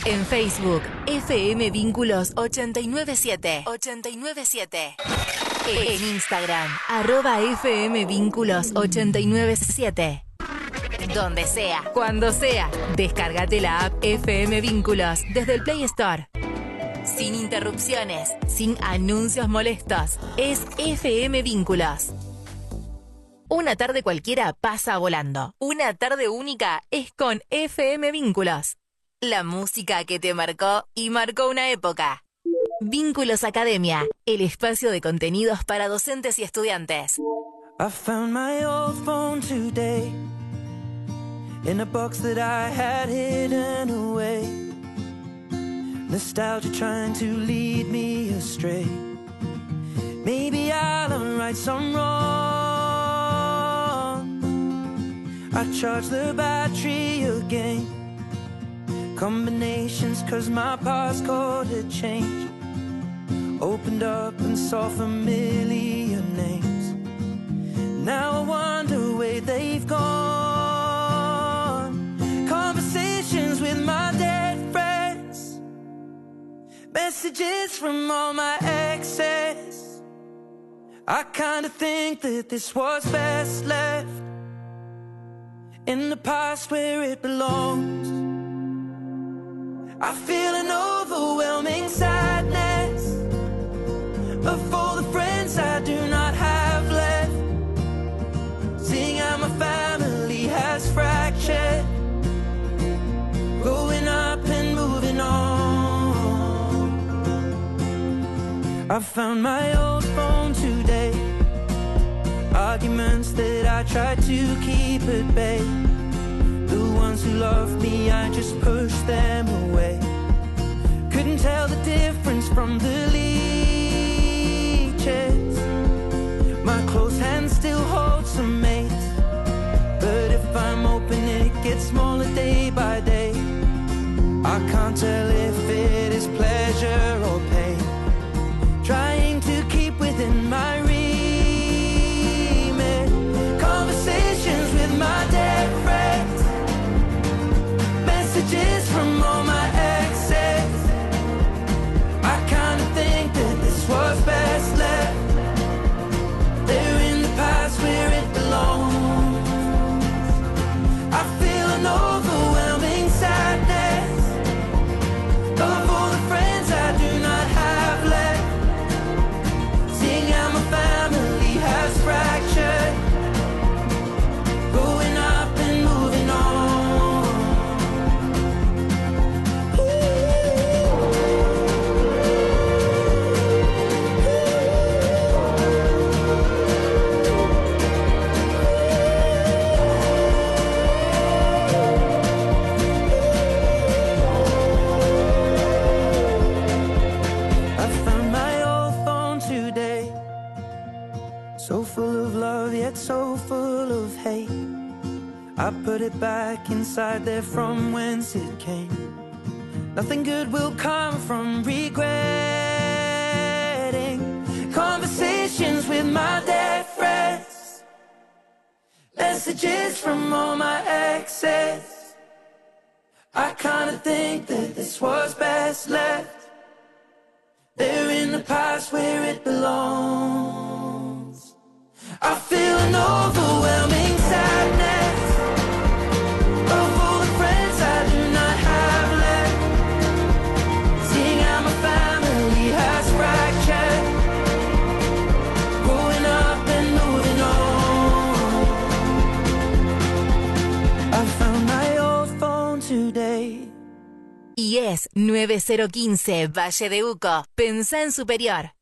En Facebook, FM Vínculos 897. 897. En Instagram, @FM Vínculos 897. Donde sea, cuando sea, descárgate la app FM Vínculos desde el Play Store. Sin interrupciones, sin anuncios molestos. Es FM Vínculos. Una tarde cualquiera pasa volando. Una tarde única es con FM Vínculos. La música que te marcó y marcó una época. Vínculos Academia, el espacio de contenidos para docentes y estudiantes. I found my old phone today in a box that I had hidden away. Nostalgia trying to lead me astray. Maybe I'll unright some wrong. I charge the battery again. Combinations cause my passcode had changed. Opened up and saw familiar names. Now I wonder where they've gone. Conversations with my dead friends. Messages from all my exes. I kinda think that this was best left in the past where it belongs. I feel an overwhelming sadness of all the friends I do not have left. Seeing how my family has fractured. Growing up and moving on. I found my old phone today. Arguments that I tried to keep at bay. The ones who loved me, I just pushed them away. Couldn't tell the difference from the leeches. My close hand still holds some mates. But if I'm open, it gets smaller day by day. I can't tell if it is pleasure or pain. Trying to keep within my remit. Conversations with my dead friends. Messages from all my exes. I kinda think that this was best left. They're in the past where it belongs. I feel an overwhelming sadness of all the friends I do not have left. Seeing how my family has fractured. Growing up and moving on. So full of love, yet so full of hate. I put it back inside there from whence it came. Nothing good will come from regretting. Conversations with my dead friends. Messages from all my exes. I kinda think that this was best left. They're in the past where it belongs. I feel an overwhelming sadness of all the friends I do not have left. Seeing how my family has fractured. Growing up and moving on. I found my old phone today. Y es 9015 Valle de Uco. Pensá en superior.